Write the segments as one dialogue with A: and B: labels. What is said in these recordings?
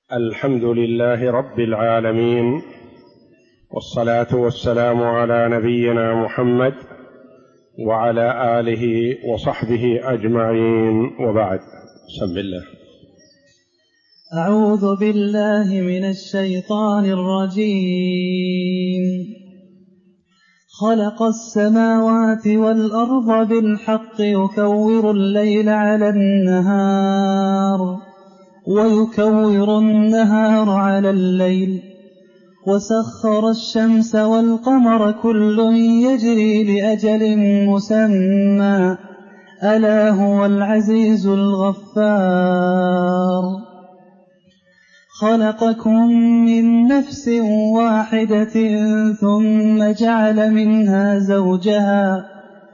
A: الحمد لله رب العالمين، والصلاة والسلام على نبينا محمد وعلى آله وصحبه أجمعين، وبعد. بسم الله.
B: أعوذ بالله من الشيطان الرجيم. خلق السماوات والأرض بالحق يكور الليل على النهار ويكور النهار على الليل، وسخر الشمس والقمر كل يجري لأجل مسمى، ألا هو العزيز الغفار. خلقكم من نفس واحدة ثم جعل منها زوجها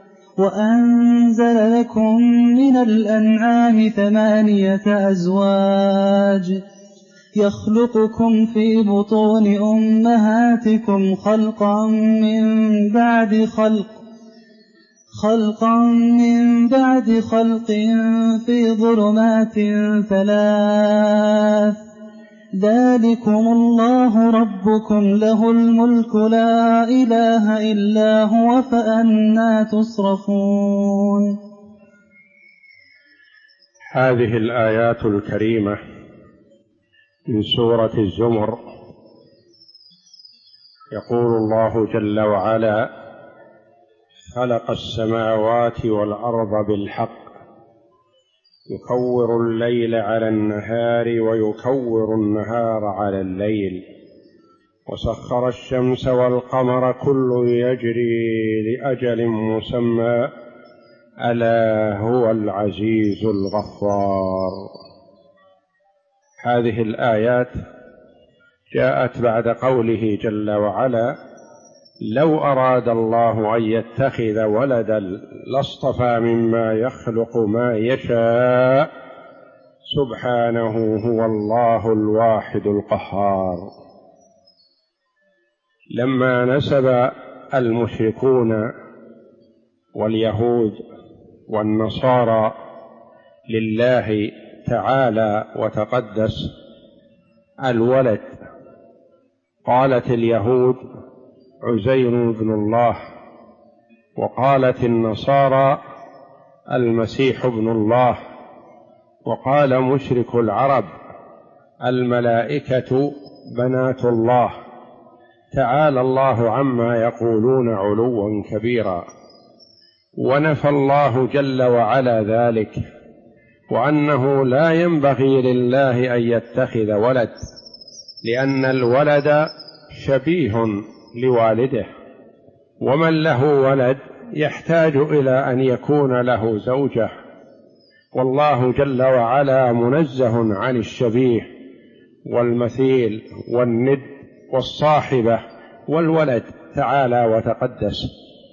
B: وأنزل لكم من الأنعام 8 أزواج يخلقكم في بطون أمهاتكم خلقا من بعد خلق في ظلمات 3. ذلكم الله ربكم له الملك لا إله إلا هو، فأنى تصرفون.
A: هذه الآيات الكريمة من سورة الزمر يقول الله جل وعلا: خلق السماوات والأرض بالحق يكور الليل على النهار ويكور النهار على الليل، وسخر الشمس والقمر كل يجري لأجل مسمى، ألا هو العزيز الغفار. هذه الآيات جاءت بعد قوله جل وعلا: لو أراد الله أن يتخذ ولدا لاصطفى مما يخلق ما يشاء، سبحانه هو الله الواحد القهار. لما نسب المشركون واليهود والنصارى لله تعالى وتقدس الولد، قالت اليهود عزير بن الله، وقالت النصارى المسيح ابن الله، وقال مشرك العرب الملائكة بنات الله. تعالى الله عما يقولون علوا كبيرا. ونفى الله جل وعلا ذلك، وأنه لا ينبغي لله أن يتخذ ولد، لأن الولد شبيه لوالده، ومن له ولد يحتاج إلى أن يكون له زوجة، والله جل وعلا منزه عن الشبيه والمثيل والند والصاحبة والولد، تعالى وتقدس.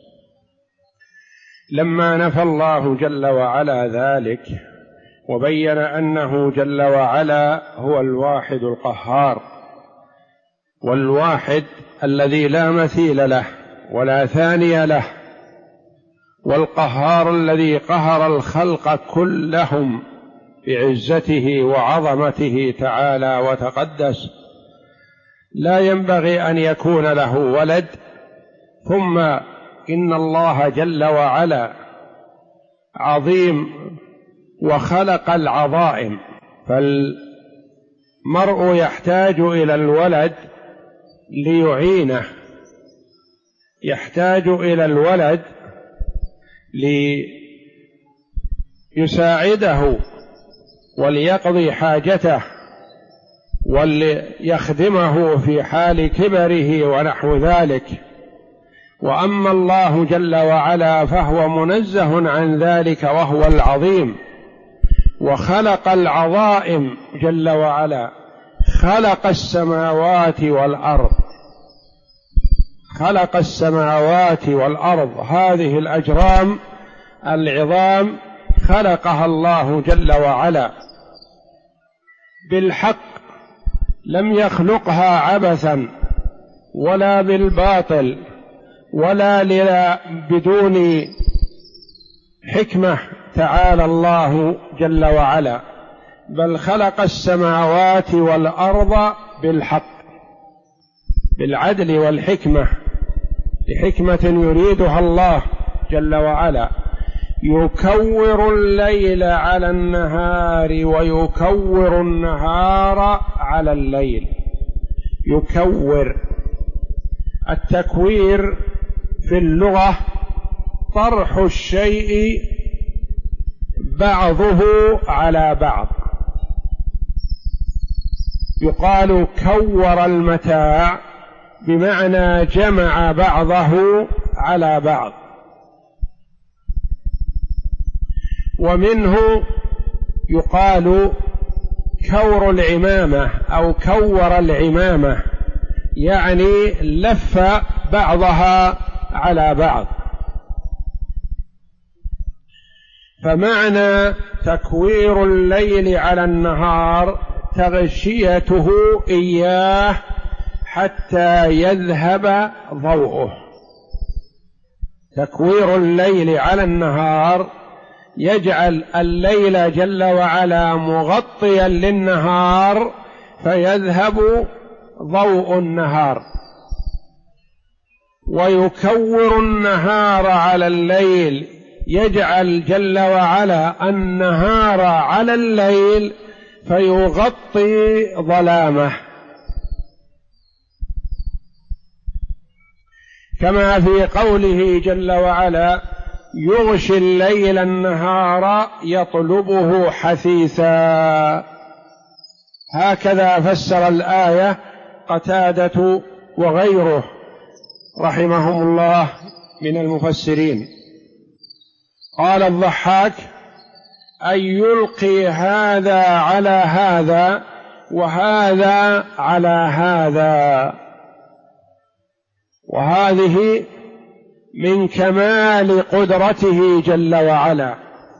A: لما نفى الله جل وعلا ذلك وبين أنه جل وعلا هو الواحد القهار، والواحد الذي لا مثيل له ولا ثاني له، والقهار الذي قهر الخلق كلهم بعزته وعظمته تعالى وتقدس، لا ينبغي أن يكون له ولد. ثم إن الله جل وعلا عظيم وخلق العظائم، فالمرء يحتاج إلى الولد ليعينه، يحتاج إلى الولد ليساعده وليقضي حاجته وليخدمه في حال كبره ونحو ذلك. وأما الله جل وعلا فهو منزه عن ذلك وهو العظيم، وخلق العظائم جل وعلا، خلق السماوات والأرض، خلق السماوات والأرض، هذه الأجرام العظام خلقها الله جل وعلا بالحق، لم يخلقها عبثا ولا بالباطل ولا بدون حكمة، تعالى الله جل وعلا، بل خلق السماوات والأرض بالحق بالعدل والحكمة، لحكمة يريدها الله جل وعلا، يكور الليل على النهار ويكور النهار على الليل. يكور، التكوير في اللغة طرح الشيء بعضه على بعض، يقال كور المتاع بمعنى جمع بعضه على بعض. ومنه يقال كور العمامة أو كور العمامة، يعني لف بعضها على بعض. فمعنى تكوير الليل على النهار تغشيته إياه حتى يذهب ضوءه. تكوير الليل على النهار يجعل الليل جل وعلا مغطيا للنهار فيذهب ضوء النهار، ويكور النهار على الليل، يجعل جل وعلا النهار على الليل فيغطي ظلامه، كما في قوله جل وعلا يغشي الليل النهار يطلبه حثيثا. هكذا فسر الآية قتادة وغيره رحمهم الله من المفسرين. قال الضحاك أن يلقي هذا على هذا وهذا على هذا، وهذه من كمال قدرته جل وعلا.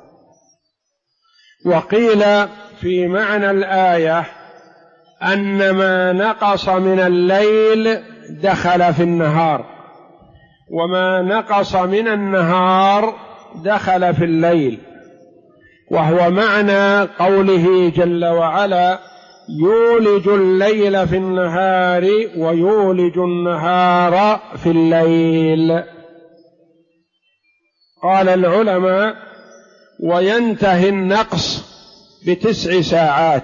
A: وقيل في معنى الآية أن ما نقص من الليل دخل في النهار، وما نقص من النهار دخل في الليل، وهو معنى قوله جل وعلا يولج الليل في النهار ويولج النهار في الليل. قال العلماء وينتهي النقص ب9 ساعات،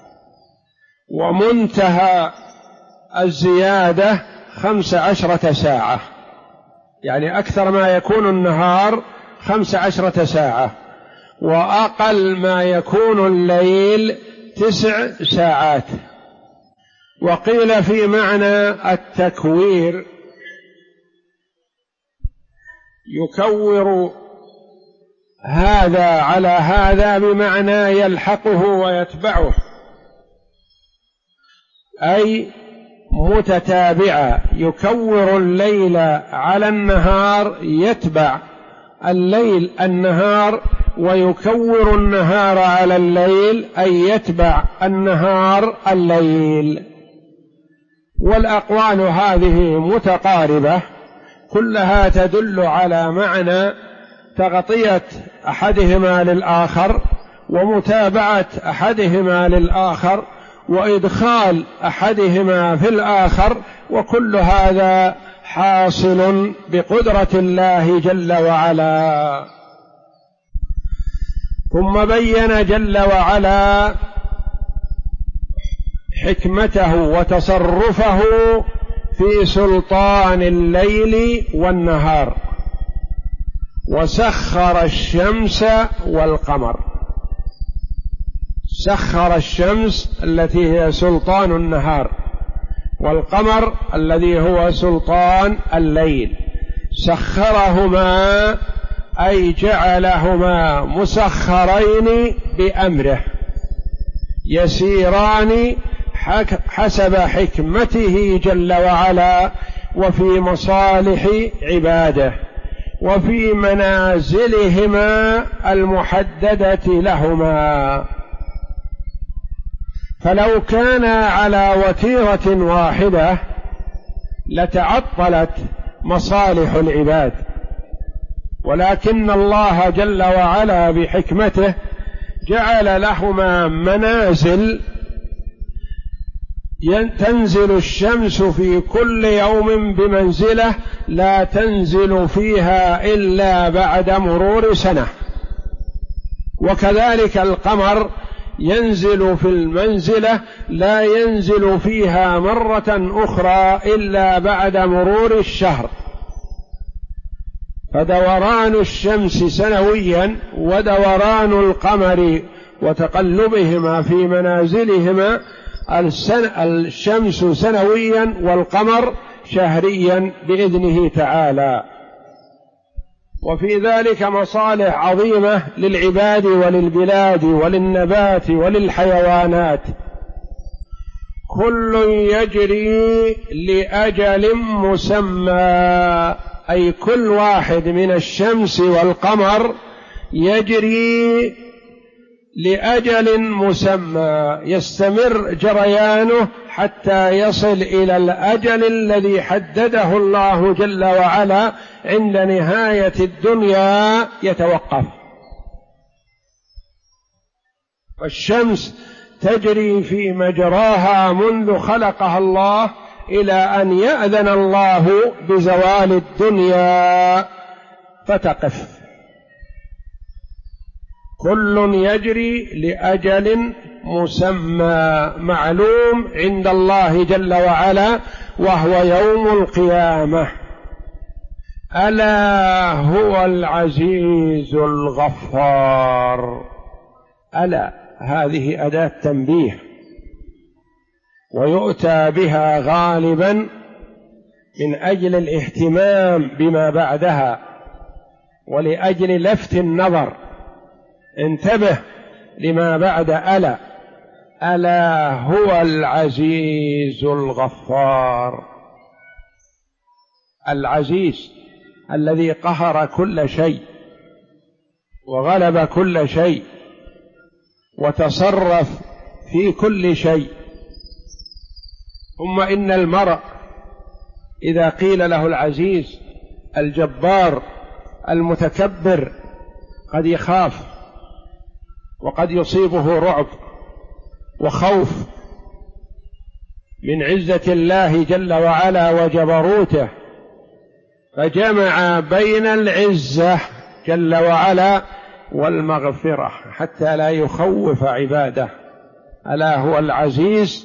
A: ومنتهى الزيادة 15 ساعة، يعني أكثر ما يكون النهار 15 ساعة، وأقل ما يكون الليل 9 ساعات. وقيل في معنى التكوير يكور هذا على هذا بمعنى يلحقه ويتبعه، أي متتابعة، يكور الليل على النهار يتبع الليل النهار، ويكور النهار على الليل أي يتبع النهار الليل. والأقوال هذه متقاربة كلها تدل على معنى تغطية أحدهما للآخر ومتابعة أحدهما للآخر وإدخال أحدهما في الآخر، وكل هذا حاصل بقدرة الله جل وعلا. ثم بين جل وعلا حكمته وتصرفه في سلطان الليل والنهار، وسخر الشمس والقمر. سخر الشمس التي هي سلطان النهار، والقمر الذي هو سلطان الليل، سخرهما أي جعلهما مسخرين بأمره، يسيران حسب حكمته جل وعلا، وفي مصالح عباده، وفي منازلهما المحددة لهما. فلو كان على وتيرة واحدة لتعطلت مصالح العباد، ولكن الله جل وعلا بحكمته جعل لهما منازل تنزل الشمس في كل يوم بمنزلة لا تنزل فيها إلا بعد مرور سنة، وكذلك القمر ينزل في المنزلة لا ينزل فيها مرة أخرى إلا بعد مرور الشهر. فدوران الشمس سنويا ودوران القمر وتقلبهما في منازلهما الشمس سنويا والقمر شهريا بإذنه تعالى. وفي ذلك مصالح عظيمة للعباد وللبلاد وللنبات وللحيوانات. كل يجري لأجل مسمى، أي كل واحد من الشمس والقمر يجري لأجل مسمى يستمر جريانه حتى يصل إلى الأجل الذي حدده الله جل وعلا، عند نهاية الدنيا يتوقف. والشمس تجري في مجراها منذ خلقها الله إلى أن يأذن الله بزوال الدنيا فتقف. كل يجري لأجل مسمى معلوم عند الله جل وعلا، وهو يوم القيامة. ألا هو العزيز الغفار. ألا هذه أداة تنبيه، ويؤتى بها غالبا من أجل الاهتمام بما بعدها ولأجل لفت النظر. انتبه لما بعد ألا. ألا هو العزيز الغفار. العزيز الذي قهر كل شيء وغلب كل شيء وتصرف في كل شيء. ثم إن المرء إذا قيل له العزيز الجبار المتكبر قد يخاف، وقد يصيبه رعب وخوف من عزة الله جل وعلا وجبروته، فجمع بين العزة جل وعلا والمغفرة حتى لا يخوف عباده. ألا هو العزيز،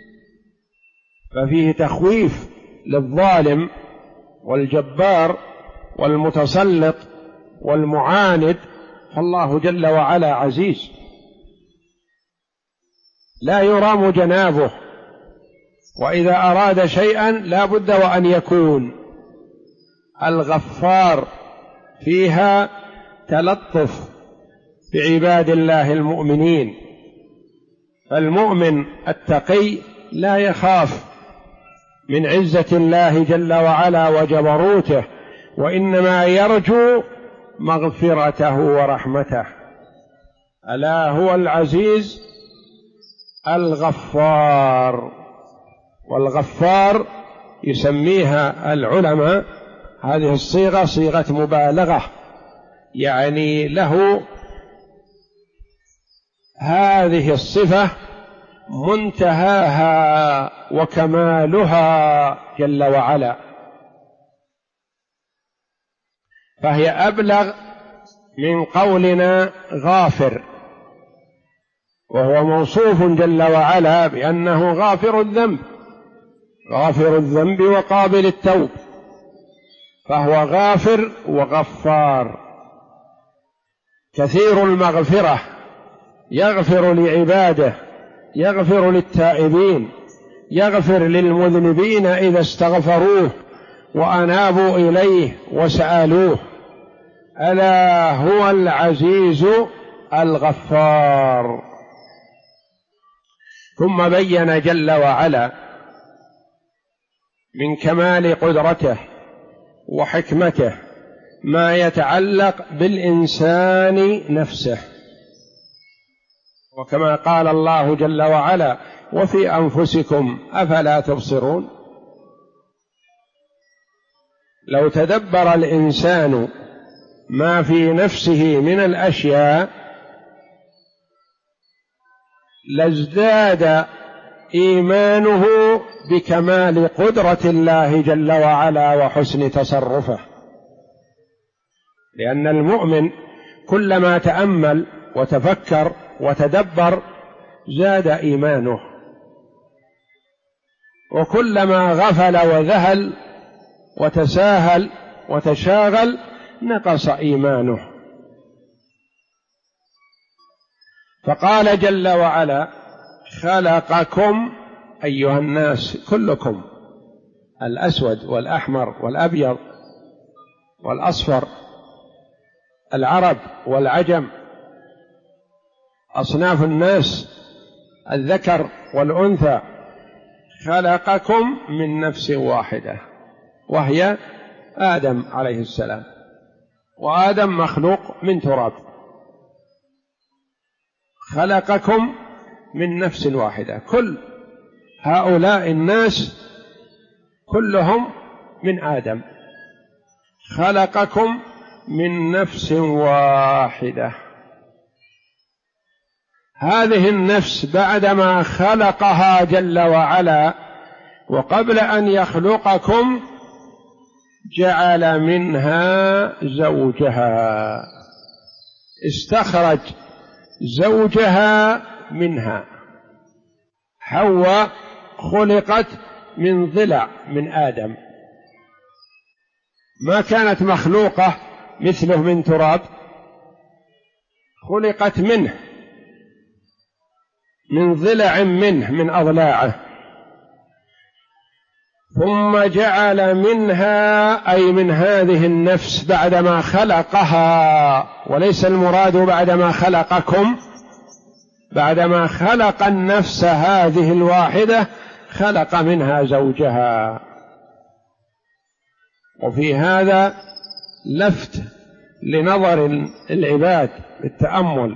A: ففيه تخويف للظالم والجبار والمتسلط والمعاند، فالله جل وعلا عزيز لا يرام جنابه، وإذا أراد شيئا لا بد وأن يكون. الغفار فيها تلطف بعباد الله المؤمنين، فالمؤمن التقي لا يخاف من عزة الله جل وعلا وجبروته، وإنما يرجو مغفرته ورحمته. ألا هو العزيز الغفار. والغفار يسميها العلماء هذه الصيغة صيغة مبالغة، يعني له هذه الصفة منتهاها وكمالها جل وعلا، فهي أبلغ من قولنا غافر، وهو موصوف جل وعلا بأنه غافر الذنب، غافر الذنب وقابل التوب، فهو غافر وغفار كثير المغفرة، يغفر لعباده، يغفر للتائبين، يغفر للمذنبين إذا استغفروه وأنابوا إليه وسألوه. ألا هو العزيز الغفار. ثم بين جل وعلا من كمال قدرته وحكمته ما يتعلق بالإنسان نفسه، وكما قال الله جل وعلا: وفي أنفسكم أفلا تبصرون. لو تدبر الإنسان ما في نفسه من الأشياء لازداد إيمانه بكمال قدرة الله جل وعلا وحسن تصرفه، لأن المؤمن كلما تأمل وتفكر وتدبر زاد إيمانه، وكلما غفل وذهل وتساهل وتشاغل نقص إيمانه. فقال جل وعلا: خلقكم أيها الناس كلكم، الأسود والأحمر والأبيض والأصفر، العرب والعجم، أصناف الناس الذكر والأنثى، خلقكم من نفس واحدة وهي آدم عليه السلام، وآدم مخلوق من تراب. خلقكم من نفس واحدة، كل هؤلاء الناس كلهم من آدم، خلقكم من نفس واحدة. هذه النفس بعدما خلقها جل وعلا وقبل أن يخلقكم جعل منها زوجها، استخرج زوجها منها. حواء خلقت من ضلع من آدم، ما كانت مخلوقة مثله من تراب، خلقت منه من ضلع منه من أضلاعه، ثم جعل منها أي من هذه النفس بعدما خلقها، وليس المراد بعدما خلقكم، بعدما خلق النفس هذه الواحدة خلق منها زوجها. وفي هذا لفت لنظر العباد بالتأمل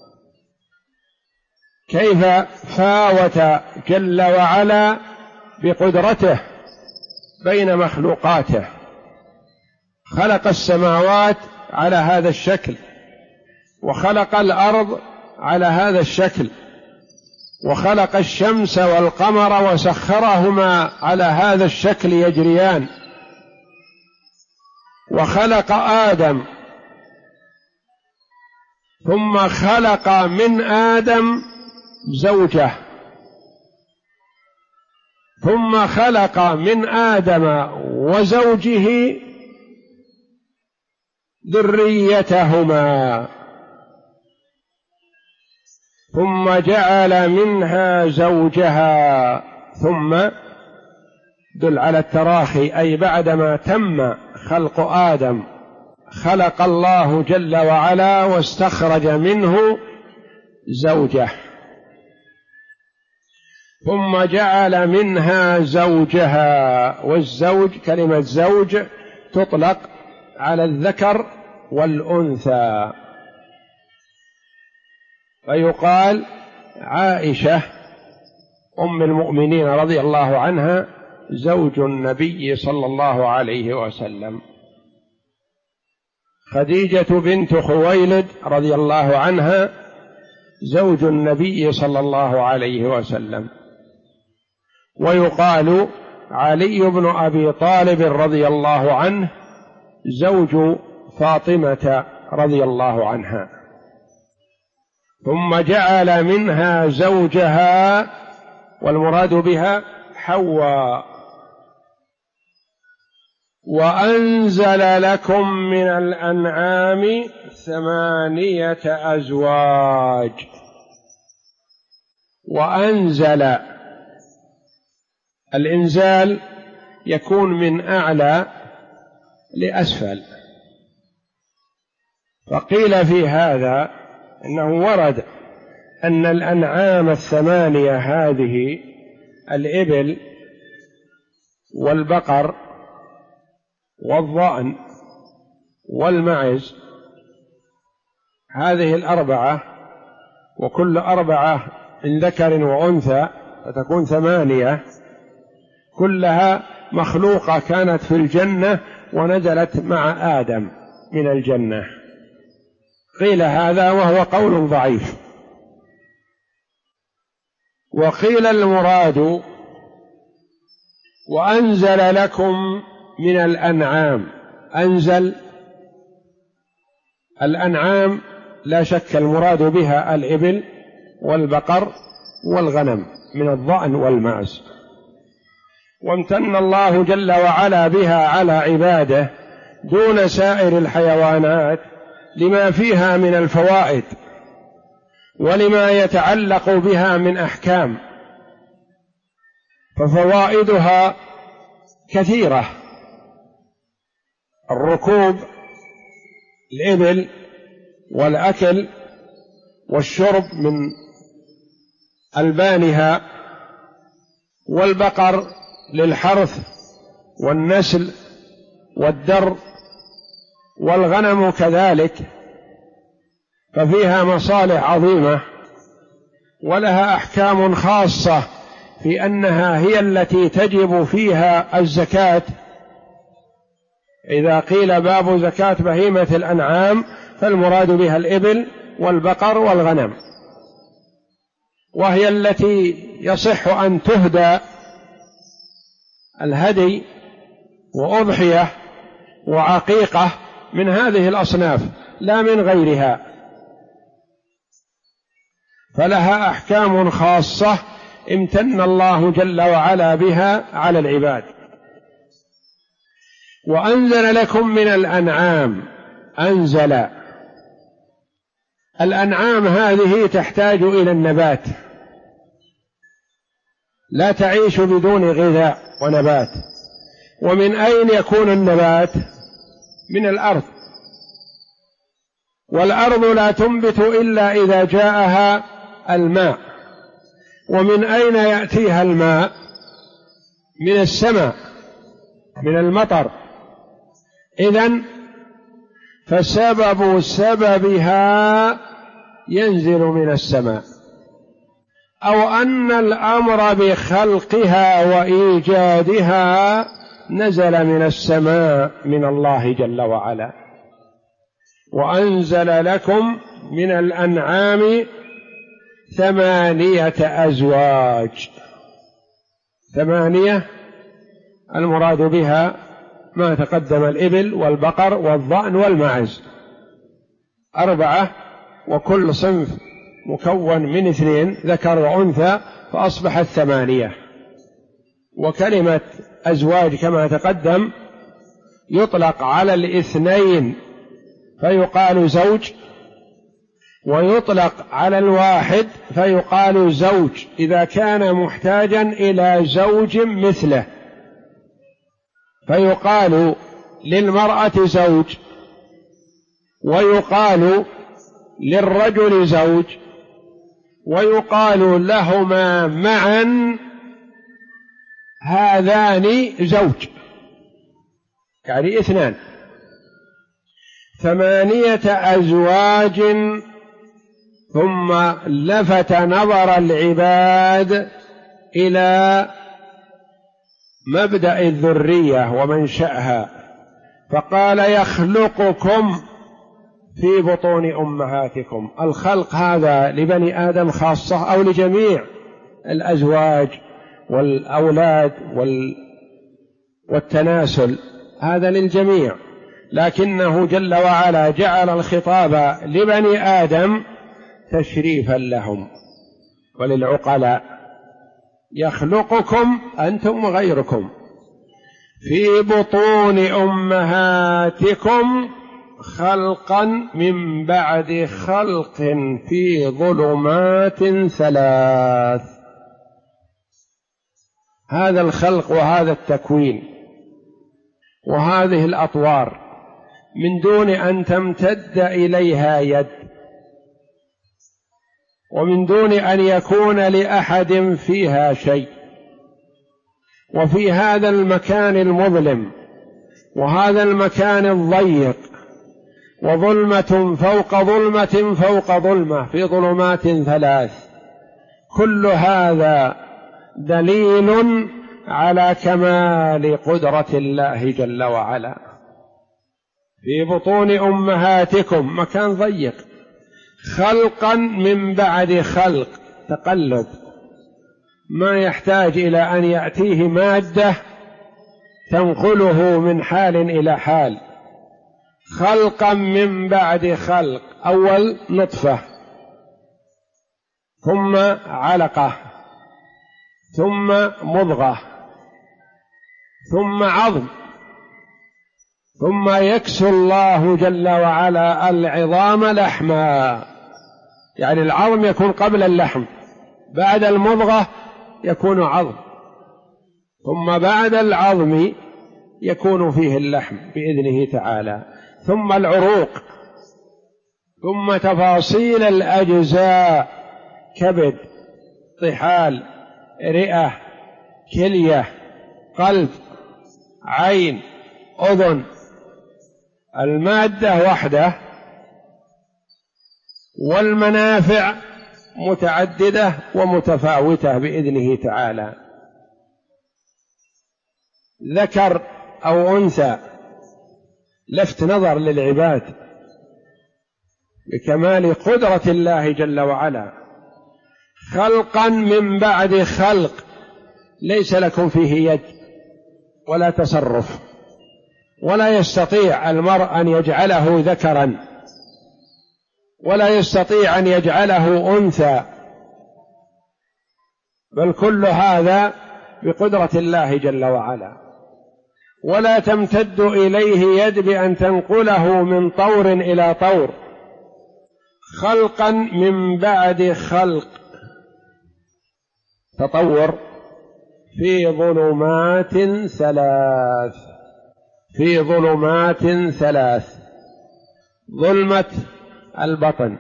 A: كيف فاوت جل وعلا بقدرته بين مخلوقاته. خلق السماوات على هذا الشكل، وخلق الأرض على هذا الشكل، وخلق الشمس والقمر وسخرهما على هذا الشكل يجريان، وخلق آدم، ثم خلق من آدم زوجه، ثم خلق من آدم وزوجه ذريتهما، ثم جعل منها زوجها. ثم دل على التراخي، أي بعدما تم خلق آدم خلق الله جل وعلا واستخرج منه زوجه، ثم جعل منها زوجها. والزوج كلمة زوج تطلق على الذكر والأنثى، فيقال عائشة أم المؤمنين رضي الله عنها زوج النبي صلى الله عليه وسلم، خديجة بنت خويلد رضي الله عنها زوج النبي صلى الله عليه وسلم. ويقال علي بن أبي طالب رضي الله عنه زوج فاطمة رضي الله عنها. ثم جعل منها زوجها، والمراد بها حواء. وأنزل لكم من الأنعام 8 أزواج. وأنزل، الإنزال يكون من أعلى لأسفل، فقيل في هذا إنه ورد أن الأنعام 8 هذه الإبل والبقر والضأن والمعز، هذه الأربعة، وكل 4 من ذكر وأنثى فتكون 8، كلها مخلوقة كانت في الجنة ونزلت مع آدم من الجنة. قيل هذا وهو قول ضعيف، وقيل المراد وأنزل لكم من الأنعام. أنزل الأنعام لا شك المراد بها الإبل والبقر والغنم من الضأن والمعز، وامتن الله جل وعلا بها على عباده دون سائر الحيوانات لما فيها من الفوائد ولما يتعلق بها من أحكام، ففوائدها كثيرة. الركوب الإبل والأكل والشرب من ألبانها، والبقر للحرث والنسل والدر، والغنم كذلك، ففيها مصالح عظيمة ولها أحكام خاصة في أنها هي التي تجب فيها الزكاة. إذا قيل باب زكاة بهيمة الأنعام فالمراد بها الإبل والبقر والغنم، وهي التي يصح أن تهدى الهدي وأضحية وعقيقة من هذه الأصناف لا من غيرها، فلها أحكام خاصة امتن الله جل وعلا بها على العباد. وأنزل لكم من الأنعام. أنزل الأنعام هذه تحتاج إلى النبات، لا تعيش بدون غذاء ونبات. ومن أين يكون النبات؟ من الأرض، والأرض لا تنبت إلا إذا جاءها الماء. ومن أين يأتيها الماء؟ من السماء، من المطر. إذن فسبب سببها ينزل من السماء، أو أن الأمر بخلقها وإيجادها نزل من السماء من الله جل وعلا. وأنزل لكم من الأنعام 8 أزواج. 8 المراد بها ما تقدم الإبل والبقر والضأن والمعز. 4 وكل صنف مكون من 2 ذكر وأنثى فأصبحت 8. وكلمة أزواج كما تقدم يطلق على 2 فيقال زوج، ويطلق على 1 فيقال زوج إذا كان محتاجا إلى زوج مثله، فيقال للمرأة زوج، ويقال للرجل زوج، ويقال لهما معا هذان زوج، يعني 2. 8 أزواج. ثم لفت نظر العباد إلى مبدأ الذرية ومنشأها، فقال يخلقكم في بطون أمهاتكم. الخلق هذا لبني آدم خاصة أو لجميع الأزواج والأولاد والتناسل؟ هذا للجميع، لكنه جل وعلا جعل الخطاب لبني آدم تشريفا لهم وللعقلاء. يخلقكم أنتم وغيركم في بطون أمهاتكم خلقا من بعد خلق في ظلمات 3. هذا الخلق وهذا التكوين وهذه الأطوار من دون أن تمتد إليها يد، ومن دون أن يكون لأحد فيها شيء. وفي هذا المكان المظلم وهذا المكان الضيق وظلمة فوق ظلمة فوق ظلمة في ظلمات 3، كل هذا دليل على كمال قدرة الله جل وعلا. في بطون أمهاتكم مكان ضيق، خلقا من بعد خلق، تقلب ما يحتاج إلى أن يأتيه مادة تنقله من حال إلى حال، خلقا من بعد خلق. أول نطفة، ثم علقة، ثم مضغة، ثم عظم، ثم يكسو الله جل وعلا العظام لحما، يعني العظم يكون قبل اللحم، بعد المضغة يكون عظم، ثم بعد العظم يكون فيه اللحم بإذنه تعالى، ثم العروق، ثم تفاصيل الأجزاء: كبد، طحال، رئة، كلية، قلب، عين، أذن. المادة وحده، والمنافع متعددة ومتفاوتة بإذنه تعالى، ذكر أو أنثى. لفت نظر للعباد بكمال قدرة الله جل وعلا، خلقا من بعد خلق، ليس لكم فيه يد ولا تصرف، ولا يستطيع المرء أن يجعله ذكرا، ولا يستطيع أن يجعله أنثى، بل كل هذا بقدرة الله جل وعلا. ولا تمتد إليه يد بأن تنقله من طور إلى طور، خلقا من بعد خلق، تطور في ظلمات ثلاث، في ظلمات ثلاث: ظلمة البطن،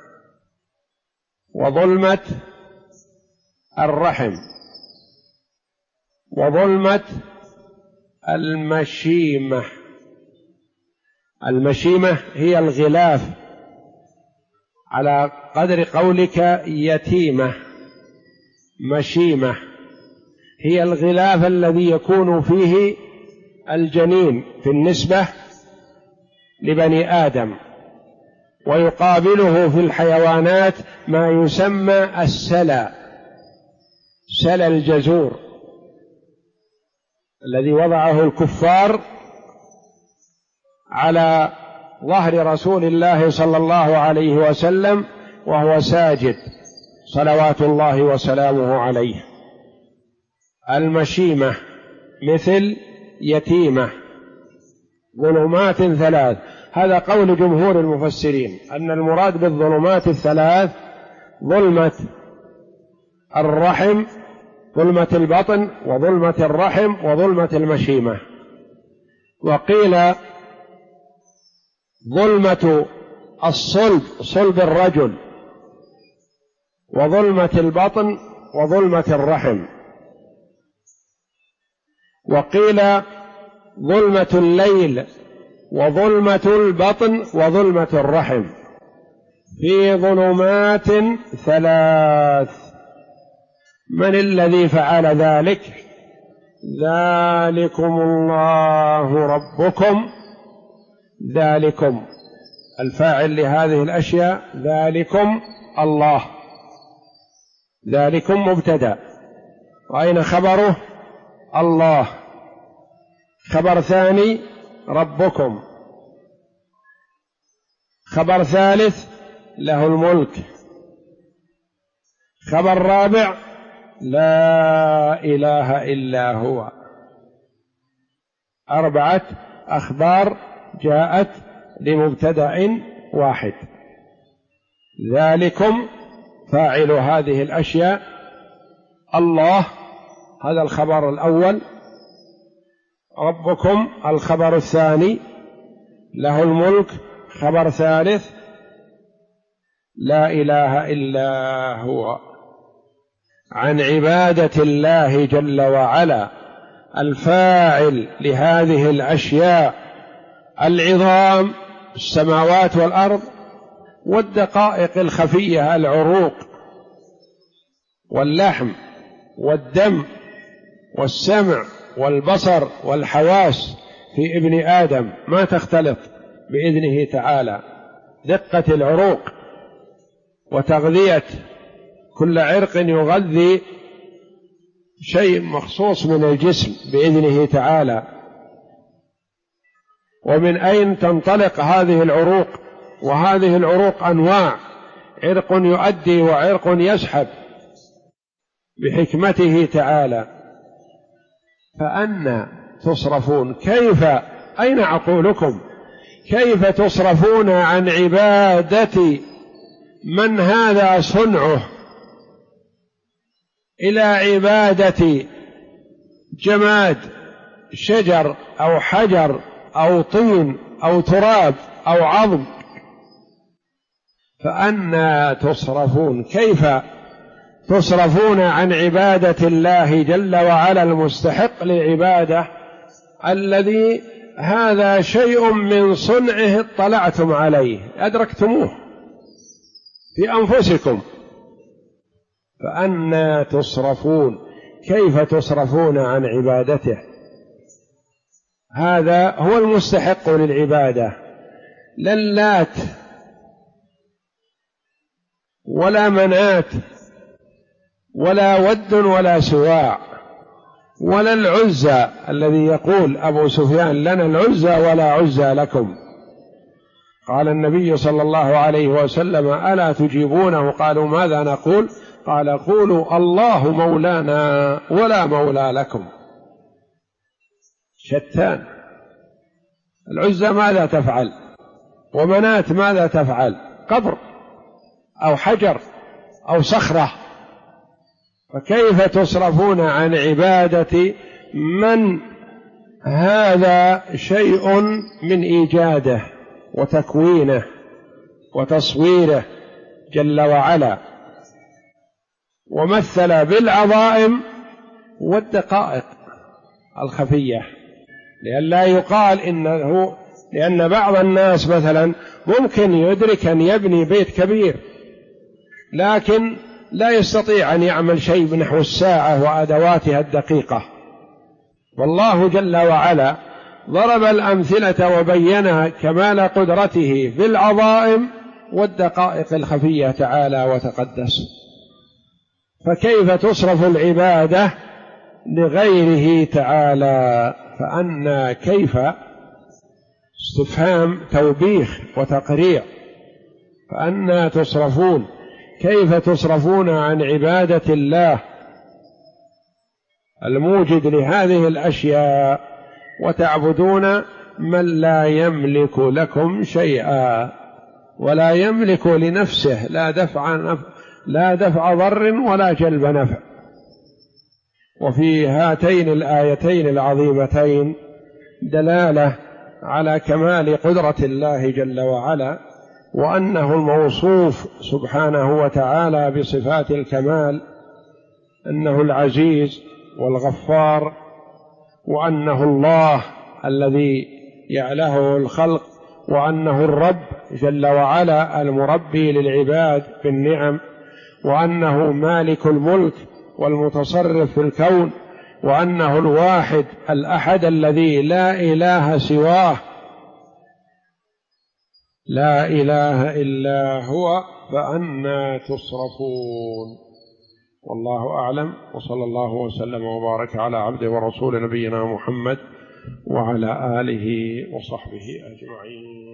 A: وظلمة الرحم، وظلمة المشيمة. المشيمة هي الغلاف، على قدر قولك يتيمة، مشيمة هي الغلاف الذي يكون فيه الجنين في النسبة لبني آدم، ويقابله في الحيوانات ما يسمى السلى، سلى الجزور الذي وضعه الكفار على ظهر رسول الله صلى الله عليه وسلم وهو ساجد صلوات الله وسلامه عليه. المشيمة مثل يتيمة، ظلمات ثلاث. هذا قول جمهور المفسرين أن المراد بالظلمات الثلاث ظلمة الرحم، ظلمة البطن، وظلمة الرحم، وظلمة المشيمة. وقيل ظلمة الصلب، صلب الرجل، وظلمة البطن، وظلمة الرحم. وقيل ظلمة الليل، وظلمة البطن، وظلمة الرحم، في ظلمات ثلاث. من الذي فعل ذلك؟ ذلكم الله ربكم. ذلكم الفاعل لهذه الأشياء، ذلكم الله. ذلكم مبتدأ، وأين خبره؟ الله. خبر ثاني ربكم. خبر ثالث له الملك. خبر رابع لا إله إلا هو. 4 أخبار جاءت لمبتدأ واحد. ذلكم فاعل هذه الأشياء الله، هذا الخبر الأول. ربكم الخبر الثاني. له الملك خبر ثالث. لا إله إلا هو. عن عبادة الله جل وعلا الفاعل لهذه الأشياء العظام، السماوات والأرض، والدقائق الخفية، العروق واللحم والدم والسمع والبصر والحواس في ابن آدم ما تختلط بإذنه تعالى. دقة العروق، وتغذية كل عرق يغذي شيء مخصوص من الجسم بإذنه تعالى. ومن أين تنطلق هذه العروق؟ وهذه العروق أنواع، عرق يؤدي وعرق يسحب بحكمته تعالى. فأنى تصرفون؟ كيف؟ أين عقولكم؟ كيف تصرفون عن عبادة من هذا صنعه إلى عبادة جماد، شجر أو حجر أو طين أو تراب أو عظم؟ فأنى تصرفون؟ كيف تصرفون عن عبادة الله جل وعلا المستحق للعبادة، الذي هذا شيء من صنعه اطلعتم عليه أدركتموه في أنفسكم. فأنى تصرفون؟ كيف تصرفون عن عبادته؟ هذا هو المستحق للعبادة، لا اللات ولا منات ولا ود ولا سواع ولا العزى، الذي يقول أبو سفيان لنا العزى ولا عزى لكم. قال النبي صلى الله عليه وسلم ألا تجيبونه؟ قالوا ماذا نقول؟ قال قولوا الله مولانا ولا مولى لكم. شتان. العزى ماذا تفعل؟ ومنات ماذا تفعل؟ قبر أو حجر أو صخرة. فكيف تصرفون عن عبادة من هذا شيء من إيجاده وتكوينه وتصويره جل وعلا؟ ومثل بالعظائم والدقائق الخفية، لئلا يقال إنه، لأن بعض الناس مثلا ممكن يدرك أن يبني بيت كبير لكن لا يستطيع أن يعمل شيء بنحو الساعة وأدواتها الدقيقة. والله جل وعلا ضرب الأمثلة وبين كمال قدرته في العظائم والدقائق الخفية تعالى وتقدس. فكيف تصرف العبادة لغيره تعالى؟ فأنى كيف؟ استفهام توبيخ وتقريع. فأنى تصرفون؟ كيف تصرفون عن عبادة الله الموجد لهذه الأشياء وتعبدون من لا يملك لكم شيئا ولا يملك لنفسه لا دفع ضر ولا جلب نفع. وفي هاتين الآيتين العظيمتين دلالة على كمال قدرة الله جل وعلا، وأنه الموصوف سبحانه وتعالى بصفات الكمال، أنه العزيز والغفار، وأنه الله الذي يعلهه الخلق، وأنه الرب جل وعلا المربي للعباد بالنعم، وأنه مالك الملك والمتصرف في الكون، وأنه الواحد الأحد الذي لا إله سواه، لا إله إلا هو. فأنى تصرفون؟ والله أعلم، وصلى الله وسلم وبارك على عبده ورسول نبينا محمد وعلى آله وصحبه أجمعين.